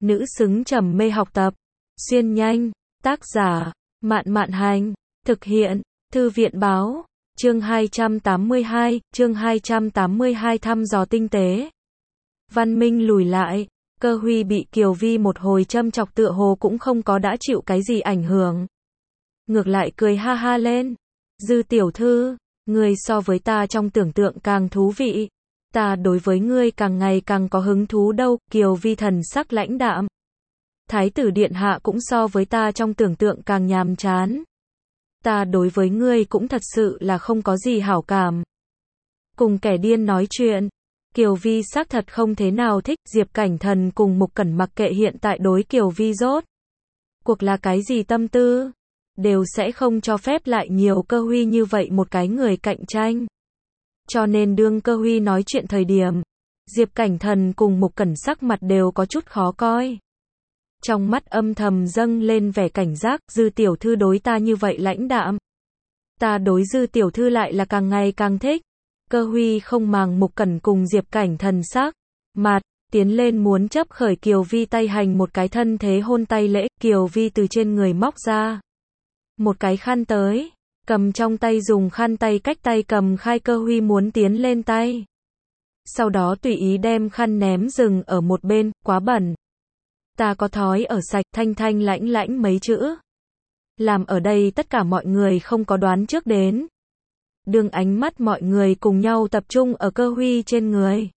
nữ xứng trầm mê học tập. Xuyên nhanh, tác giả, Mạn Mạn Hành, thực hiện, Thư viện Báo, chương 282 thăm dò tinh tế. Văn Minh lùi lại, Cơ Huy bị Kiều Vi một hồi châm chọc tựa hồ cũng không có đã chịu cái gì ảnh hưởng. Ngược lại cười ha ha lên. Dư tiểu thư, ngươi so với ta trong tưởng tượng càng thú vị. Ta đối với ngươi càng ngày càng có hứng thú đâu. Kiều Vi thần sắc lãnh đạm. Thái tử điện hạ cũng so với ta trong tưởng tượng càng nhàm chán. Ta đối với ngươi cũng thật sự là không có gì hảo cảm. Cùng kẻ điên nói chuyện. Kiều Vi xác thật không thế nào thích. Diệp Cảnh Thần cùng Mục Cẩn mặc kệ hiện tại đối Kiều Vi rốt cuộc là cái gì tâm tư, đều sẽ không cho phép lại nhiều Cơ Huy như vậy một cái người cạnh tranh. Cho nên đương Cơ Huy nói chuyện thời điểm, Diệp Cảnh Thần cùng Mục Cẩn sắc mặt đều có chút khó coi. Trong mắt âm thầm dâng lên vẻ cảnh giác. Dư tiểu thư đối ta như vậy lãnh đạm, ta đối Dư tiểu thư lại là càng ngày càng thích. Cơ Huy không màng Mục Cẩn cùng Diệp Cảnh Thần sắc mặt, tiến lên muốn chấp khởi Kiều Vi tay hành một cái thân thế hôn tay lễ. Kiều Vi từ trên người móc ra một cái khăn tới, cầm trong tay dùng khăn tay cách tay cầm khai. Cơ Huy muốn tiến lên tay, sau đó tùy ý đem khăn ném dừng ở một bên. Quá bẩn, ta có thói ở sạch. Thanh thanh lãnh lãnh mấy chữ, làm ở đây tất cả mọi người không có đoán trước đến. Đương ánh mắt mọi người cùng nhau tập trung ở Cơ Huy trên người,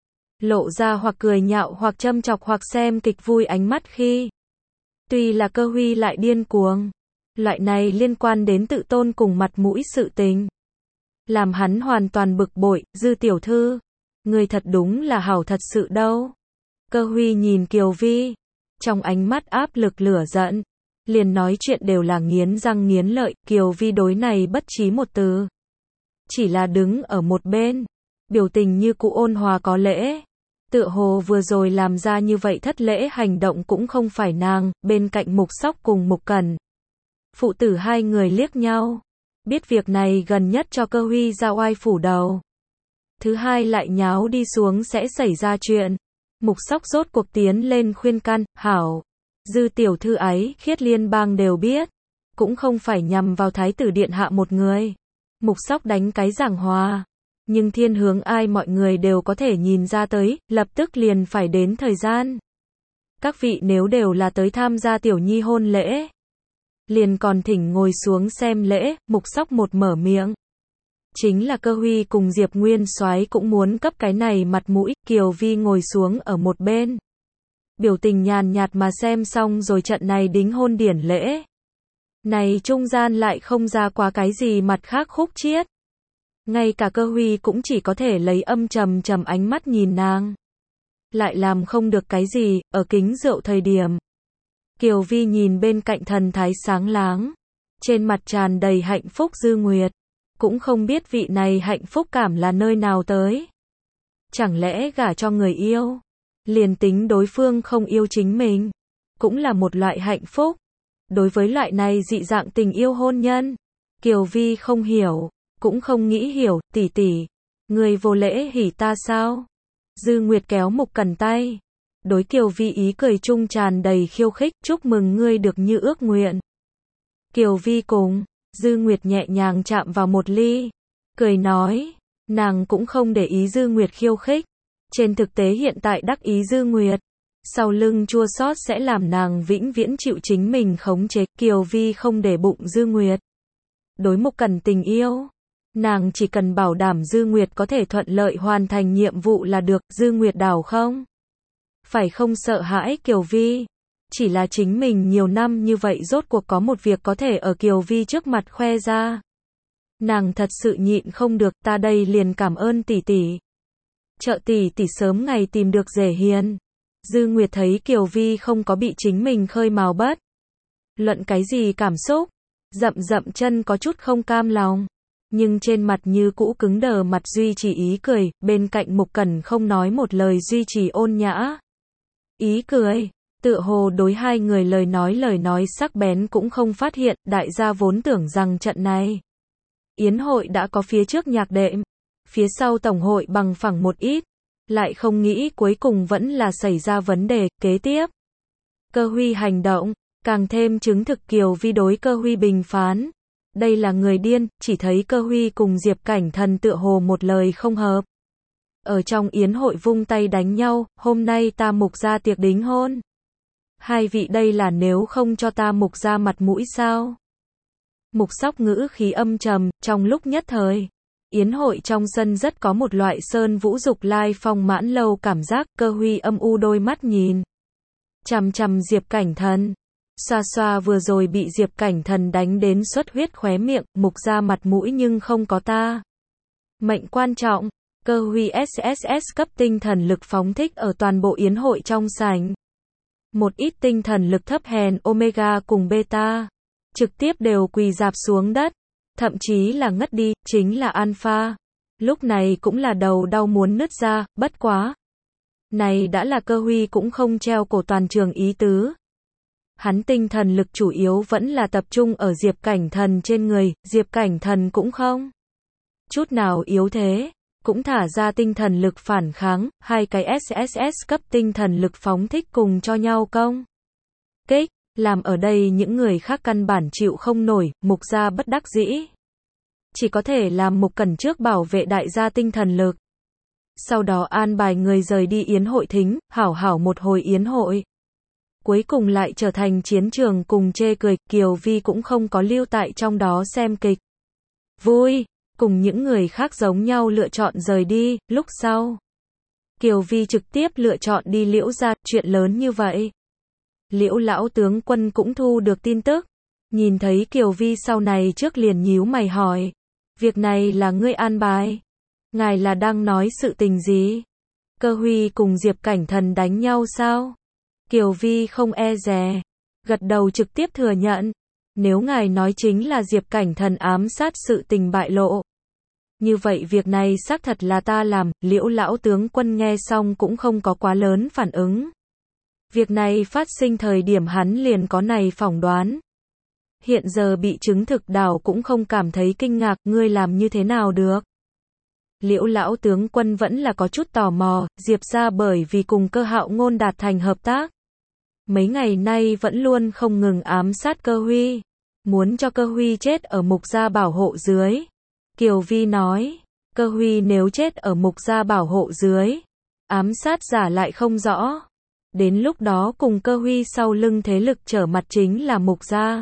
lộ ra hoặc cười nhạo hoặc châm chọc hoặc xem kịch vui ánh mắt khi, tuy là Cơ Huy lại điên cuồng. Loại này liên quan đến tự tôn cùng mặt mũi sự tình, làm hắn hoàn toàn bực bội. Dư tiểu thư, người thật đúng là hảo thật sự đâu. Cơ Huy nhìn Kiều Vi, trong ánh mắt áp lực lửa giận, liền nói chuyện đều là nghiến răng nghiến lợi. Kiều Vi đối này bất trí một từ, chỉ là đứng ở một bên, biểu tình như cũ ôn hòa có lễ. Tựa hồ vừa rồi làm ra như vậy thất lễ hành động cũng không phải nàng. Bên cạnh Mục Sóc cùng Mục Cẩn, phụ tử hai người liếc nhau, biết việc này gần nhất cho Cơ Huy ra oai phủ đầu, thứ hai lại nháo đi xuống sẽ xảy ra chuyện. Mục Sóc rốt cuộc tiến lên khuyên can. Hảo, Dư tiểu thư ấy khiết liên bang đều biết, cũng không phải nhằm vào thái tử điện hạ một người. Mục Sóc đánh cái giảng hòa, nhưng thiên hướng ai mọi người đều có thể nhìn ra tới. Lập tức liền phải đến thời gian, các vị nếu đều là tới tham gia tiểu nhi hôn lễ, liền còn thỉnh ngồi xuống xem lễ. Mục Sóc một mở miệng, chính là Cơ Huy cùng Diệp Nguyên Soái cũng muốn cấp cái này mặt mũi. Kiều Vi ngồi xuống ở một bên, biểu tình nhàn nhạt mà xem xong rồi trận này đính hôn điển lễ. Này trung gian lại không ra quá cái gì mặt khác khúc chiết. Ngay cả Cơ Huy cũng chỉ có thể lấy âm trầm trầm ánh mắt nhìn nàng, lại làm không được cái gì. Ở kính rượu thời điểm, Kiều Vi nhìn bên cạnh thần thái sáng láng, trên mặt tràn đầy hạnh phúc Dư Nguyệt, cũng không biết vị này hạnh phúc cảm là nơi nào tới. Chẳng lẽ gả cho người yêu, liền tính đối phương không yêu chính mình, cũng là một loại hạnh phúc. Đối với loại này dị dạng tình yêu hôn nhân, Kiều Vi không hiểu, cũng không nghĩ hiểu. Tỷ tỷ, người vô lễ hỉ ta sao? Dư Nguyệt kéo Mục Cẩn tay, đối Kiều Vi ý cười trung tràn đầy khiêu khích. Chúc mừng ngươi được như ước nguyện. Kiều Vi cùng Dư Nguyệt nhẹ nhàng chạm vào một ly, cười nói, nàng cũng không để ý Dư Nguyệt khiêu khích. Trên thực tế hiện tại đắc ý Dư Nguyệt, sau lưng chua xót sẽ làm nàng vĩnh viễn chịu chính mình khống chế. Kiều Vi không để bụng Dư Nguyệt đối Mục Cẩn tình yêu, nàng chỉ cần bảo đảm Dư Nguyệt có thể thuận lợi hoàn thành nhiệm vụ là được. Dư Nguyệt đảo không phải không sợ hãi Kiều Vi, chỉ là chính mình nhiều năm như vậy rốt cuộc có một việc có thể ở Kiều Vi trước mặt khoe ra. Nàng thật sự nhịn không được. Ta đây liền cảm ơn tỷ tỷ. Trợ tỷ tỷ sớm ngày tìm được rể hiền. Dư Nguyệt thấy Kiều Vi không có bị chính mình khơi mào bất luận cái gì cảm xúc, dậm dậm chân có chút không cam lòng, nhưng trên mặt như cũ cứng đờ mặt duy trì ý cười. Bên cạnh Mục Cẩn không nói một lời duy trì ôn nhã ý cười, tựa hồ đối hai người lời nói sắc bén cũng không phát hiện. Đại gia vốn tưởng rằng trận này yến hội đã có phía trước nhạc đệm, phía sau tổng hội bằng phẳng một ít, lại không nghĩ cuối cùng vẫn là xảy ra vấn đề. Kế tiếp, Cơ Huy hành động, càng thêm chứng thực Kiều Vi đối Cơ Huy bình phán. Đây là người điên, chỉ thấy Cơ Huy cùng Diệp Cảnh Thần tựa hồ một lời không hợp. Ở trong yến hội vung tay đánh nhau, hôm nay ta Mục gia tiệc đính hôn. Hai vị đây là nếu không cho ta Mục gia mặt mũi sao? Mục Sóc ngữ khí âm trầm, trong lúc nhất thời. Yến hội trong sân rất có một loại sơn vũ dục lai phong mãn lâu cảm giác. Cơ Huy âm u đôi mắt nhìn chằm chằm Diệp Cảnh Thần. Xoa xoa vừa rồi bị Diệp Cảnh Thần đánh đến xuất huyết khóe miệng, Mục gia mặt mũi nhưng không có ta. Mệnh quan trọng, Cơ Huy SSS cấp tinh thần lực phóng thích ở toàn bộ yến hội trong sảnh. Một ít tinh thần lực thấp hèn Omega cùng Beta trực tiếp đều quỳ rạp xuống đất, thậm chí là ngất đi, chính là Alpha. Lúc này cũng là đầu đau muốn nứt ra, bất quá. Này đã là Cơ Huy cũng không treo cổ toàn trường ý tứ. Hắn tinh thần lực chủ yếu vẫn là tập trung ở Diệp Cảnh Thần trên người, Diệp Cảnh Thần cũng không chút nào yếu thế, cũng thả ra tinh thần lực phản kháng, hai cái SSS cấp tinh thần lực phóng thích cùng cho nhau công kích, làm ở đây những người khác căn bản chịu không nổi, Mục gia bất đắc dĩ. Chỉ có thể làm Mục Cẩn trước bảo vệ đại gia tinh thần lực. Sau đó an bài người rời đi yến hội thính, hảo hảo một hồi yến hội. Cuối cùng lại trở thành chiến trường cùng chê cười, Kiều Vi cũng không có lưu tại trong đó xem kịch. Vui, cùng những người khác giống nhau lựa chọn rời đi, lúc sau. Kiều Vi trực tiếp lựa chọn đi Liễu gia, chuyện lớn như vậy. Liễu lão tướng quân cũng thu được tin tức. Nhìn thấy Kiều Vi sau này trước liền nhíu mày hỏi. Việc này là ngươi an bài. Ngài là đang nói sự tình gì? Cơ Huy cùng Diệp Cảnh Thần đánh nhau sao? Kiều Vi không e dè. Gật đầu trực tiếp thừa nhận. Nếu ngài nói chính là Diệp Cảnh Thần ám sát sự tình bại lộ. Như vậy việc này xác thật là ta làm, Liễu lão tướng quân nghe xong cũng không có quá lớn phản ứng. Việc này phát sinh thời điểm hắn liền có này phỏng đoán. Hiện giờ bị chứng thực đảo cũng không cảm thấy kinh ngạc, ngươi làm như thế nào được? Liễu lão tướng quân vẫn là có chút tò mò, Diệp gia bởi vì cùng Cơ Hạo Ngôn đạt thành hợp tác. Mấy ngày nay vẫn luôn không ngừng ám sát Cơ Huy. Muốn cho Cơ Huy chết ở Mục gia bảo hộ dưới. Kiều Vi nói, Cơ Huy nếu chết ở Mục gia bảo hộ dưới, ám sát giả lại không rõ. Đến lúc đó cùng Cơ Huy sau lưng thế lực trở mặt chính là Mục gia.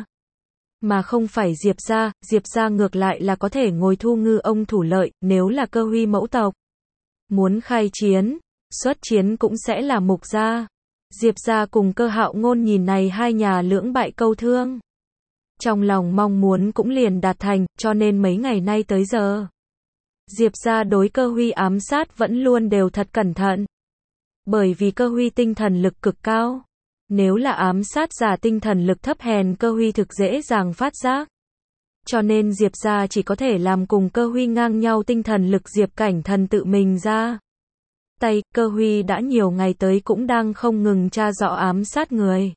Mà không phải Diệp gia ngược lại là có thể ngồi thu ngư ông thủ lợi, nếu là Cơ Huy mẫu tộc. Muốn khai chiến, xuất chiến cũng sẽ là Mục gia. Diệp gia cùng Cơ Hạo Ngôn nhìn này hai nhà lưỡng bại câu thương. Trong lòng mong muốn cũng liền đạt thành, cho nên mấy ngày nay tới giờ. Diệp gia đối Cơ Huy ám sát vẫn luôn đều thật cẩn thận. Bởi vì Cơ Huy tinh thần lực cực cao. Nếu là ám sát giả tinh thần lực thấp hèn Cơ Huy thực dễ dàng phát giác. Cho nên Diệp gia chỉ có thể làm cùng Cơ Huy ngang nhau tinh thần lực Diệp Cảnh Thần tự mình ra. Tay, Cơ Huy đã nhiều ngày tới cũng đang không ngừng tra rõ ám sát người.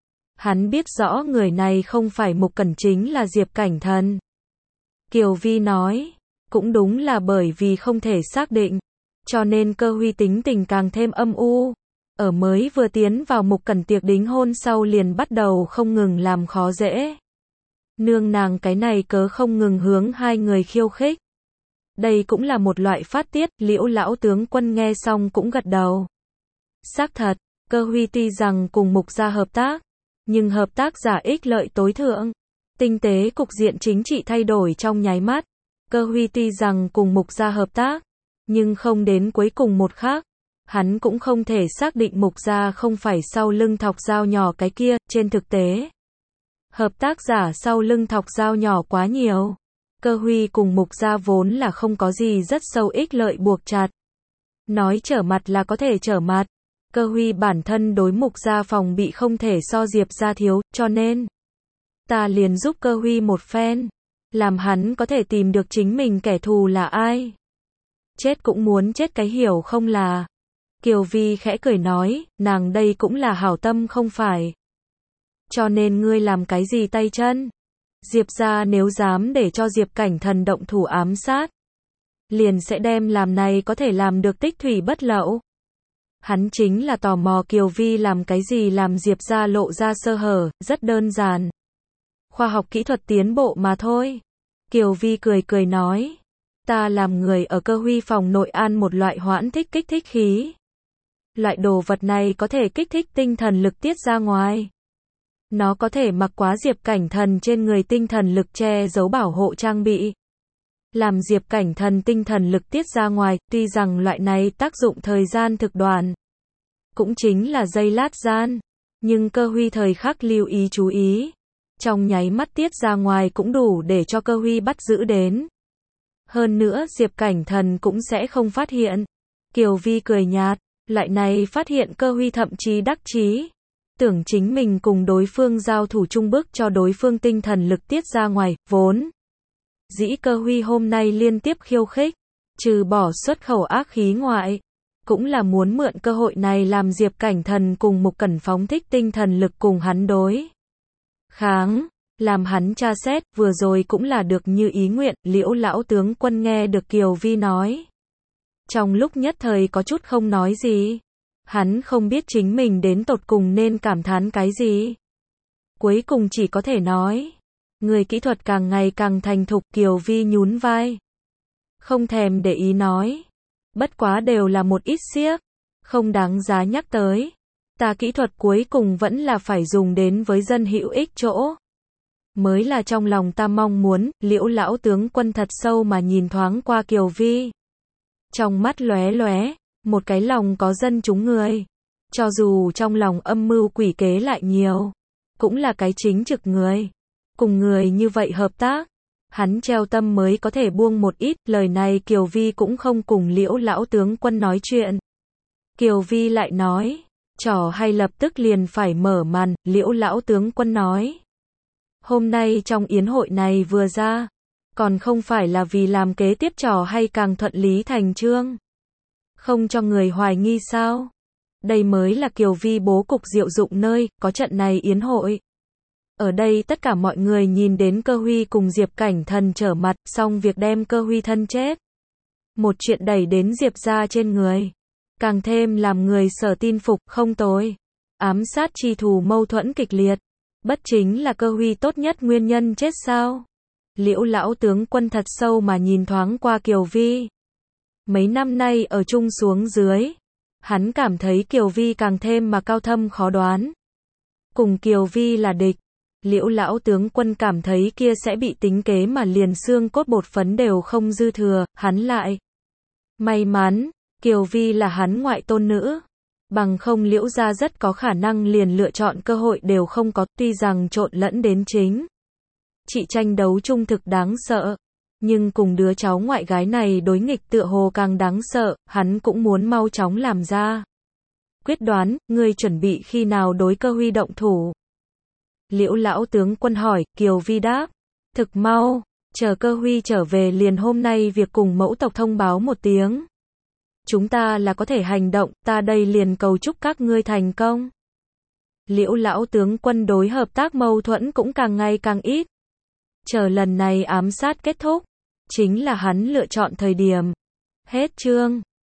Hắn biết rõ người này không phải Mục Cẩn chính là Diệp Cảnh Thần. Kiều Vi nói, cũng đúng là bởi vì không thể xác định, cho nên Cơ Huy tính tình càng thêm âm u. Ở mới vừa tiến vào Mục Cẩn tiệc đính hôn sau liền bắt đầu không ngừng làm khó dễ. Nương nàng cái này cớ không ngừng hướng hai người khiêu khích. Đây cũng là một loại phát tiết, Liễu lão tướng quân nghe xong cũng gật đầu. Xác thật, Cơ Huy tuy rằng cùng Mục gia hợp tác, nhưng hợp tác giả ích lợi tối thượng. Tinh tế cục diện chính trị thay đổi trong nháy mắt. Cơ Huy tuy rằng cùng Mục gia hợp tác, nhưng không đến cuối cùng một khác. Hắn cũng không thể xác định Mục gia không phải sau lưng thọc dao nhỏ cái kia, trên thực tế. Hợp tác giả sau lưng thọc dao nhỏ quá nhiều. Cơ Huy cùng Mục gia vốn là không có gì rất sâu ích lợi buộc chặt. Nói trở mặt là có thể trở mặt. Cơ Huy bản thân đối Mục gia phòng bị không thể so Diệp gia thiếu, cho nên ta liền giúp Cơ Huy một phen, làm hắn có thể tìm được chính mình kẻ thù là ai. Chết cũng muốn chết cái hiểu không là. Kiều Vi khẽ cười nói, nàng đây cũng là hảo tâm không phải. Cho nên ngươi làm cái gì tay chân? Diệp gia nếu dám để cho Diệp Cảnh Thần động thủ ám sát, liền sẽ đem làm này có thể làm được tích thủy bất lậu. Hắn chính là tò mò Kiều Vi làm cái gì làm Diệp gia lộ ra sơ hở, rất đơn giản. Khoa học kỹ thuật tiến bộ mà thôi. Kiều Vi cười cười nói. Ta làm người ở Cơ Huy phòng nội an một loại hoãn thích kích thích khí. Loại đồ vật này có thể kích thích tinh thần lực tiết ra ngoài. Nó có thể mặc quá Diệp Cảnh Thần trên người tinh thần lực che giấu bảo hộ trang bị. Làm Diệp Cảnh Thần tinh thần lực tiết ra ngoài, tuy rằng loại này tác dụng thời gian thực đoạn. Cũng chính là giây lát gian. Nhưng Cơ Huy thời khắc lưu ý chú ý. Trong nháy mắt tiết ra ngoài cũng đủ để cho Cơ Huy bắt giữ đến. Hơn nữa Diệp Cảnh Thần cũng sẽ không phát hiện. Kiều Vi cười nhạt. Loại này phát hiện Cơ Huy thậm chí đắc chí. Tưởng chính mình cùng đối phương giao thủ chung bức cho đối phương tinh thần lực tiết ra ngoài, vốn. Dĩ Cơ Huy hôm nay liên tiếp khiêu khích, trừ bỏ xuất khẩu ác khí ngoại, cũng là muốn mượn cơ hội này làm Diệp Cảnh Thần cùng Mục Cẩn phóng thích tinh thần lực cùng hắn đối kháng, làm hắn tra xét, vừa rồi cũng là được như ý nguyện. Liễu lão tướng quân nghe được Kiều Vi nói. Trong lúc nhất thời có chút không nói gì. Hắn không biết chính mình đến tột cùng nên cảm thán cái gì. Cuối cùng chỉ có thể nói. Người kỹ thuật càng ngày càng thành thục. Kiều Vi nhún vai. Không thèm để ý nói. Bất quá đều là một ít xiếc. Không đáng giá nhắc tới. Ta kỹ thuật cuối cùng vẫn là phải dùng đến với dân hữu ích chỗ. Mới là trong lòng ta mong muốn. Liễu lão tướng quân thật sâu mà nhìn thoáng qua Kiều Vi. Trong mắt lóe lóe. Một cái lòng có dân chúng người. Cho dù trong lòng âm mưu quỷ kế lại nhiều. Cũng là cái chính trực người. Cùng người như vậy hợp tác. Hắn treo tâm mới có thể buông một ít. Lời này Kiều Vi cũng không cùng Liễu lão tướng quân nói chuyện. Kiều Vi lại nói. Trò hay lập tức liền phải mở màn. Liễu lão tướng quân nói. Hôm nay trong yến hội này vừa ra. Còn không phải là vì làm kế tiếp trò hay càng thuận lý thành chương. Không cho người hoài nghi sao? Đây mới là Kiều Vi bố cục diệu dụng nơi, có trận này yến hội. Ở đây tất cả mọi người nhìn đến Cơ Huy cùng Diệp Cảnh Thần trở mặt, xong việc đem Cơ Huy thân chết. Một chuyện đẩy đến Diệp gia trên người. Càng thêm làm người sở tin phục, không tồi. Ám sát chi thù mâu thuẫn kịch liệt. Bất chính là Cơ Huy tốt nhất nguyên nhân chết sao? Liễu lão tướng quân thật sâu mà nhìn thoáng qua Kiều Vi. Mấy năm nay ở chung xuống dưới, hắn cảm thấy Kiều Vi càng thêm mà cao thâm khó đoán. Cùng Kiều Vi là địch, Liễu lão tướng quân cảm thấy kia sẽ bị tính kế mà liền xương cốt bột phấn đều không dư thừa, hắn lại. May mắn, Kiều Vi là hắn ngoại tôn nữ. Bằng không Liễu gia rất có khả năng liền lựa chọn cơ hội đều không có, tuy rằng trộn lẫn đến chính. Chị tranh đấu trung thực đáng sợ. Nhưng cùng đứa cháu ngoại gái này đối nghịch tựa hồ càng đáng sợ, hắn cũng muốn mau chóng làm ra quyết đoán. Ngươi chuẩn bị khi nào đối Cơ Huy động thủ? Liễu lão tướng quân hỏi. Kiều Vi đáp. Thực mau, chờ Cơ Huy trở về liền hôm nay việc cùng mẫu tộc thông báo một tiếng. Chúng ta là có thể hành động, ta đây liền cầu chúc các ngươi thành công. Liễu lão tướng quân đối hợp tác mâu thuẫn cũng càng ngày càng ít. Chờ lần này ám sát kết thúc, chính là hắn lựa chọn thời điểm. Hết chương.